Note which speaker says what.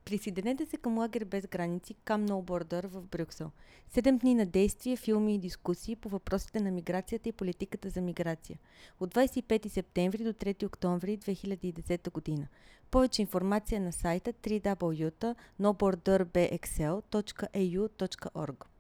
Speaker 1: Присъединете се към лагер без граници Come No Border в Брюксел. 7 дни на действия, филми и дискусии по въпросите на миграцията и политиката за миграция. От 25 септември до 3 октомври 2010 година. Повече информация на сайта www.noborderbxl.eu.org.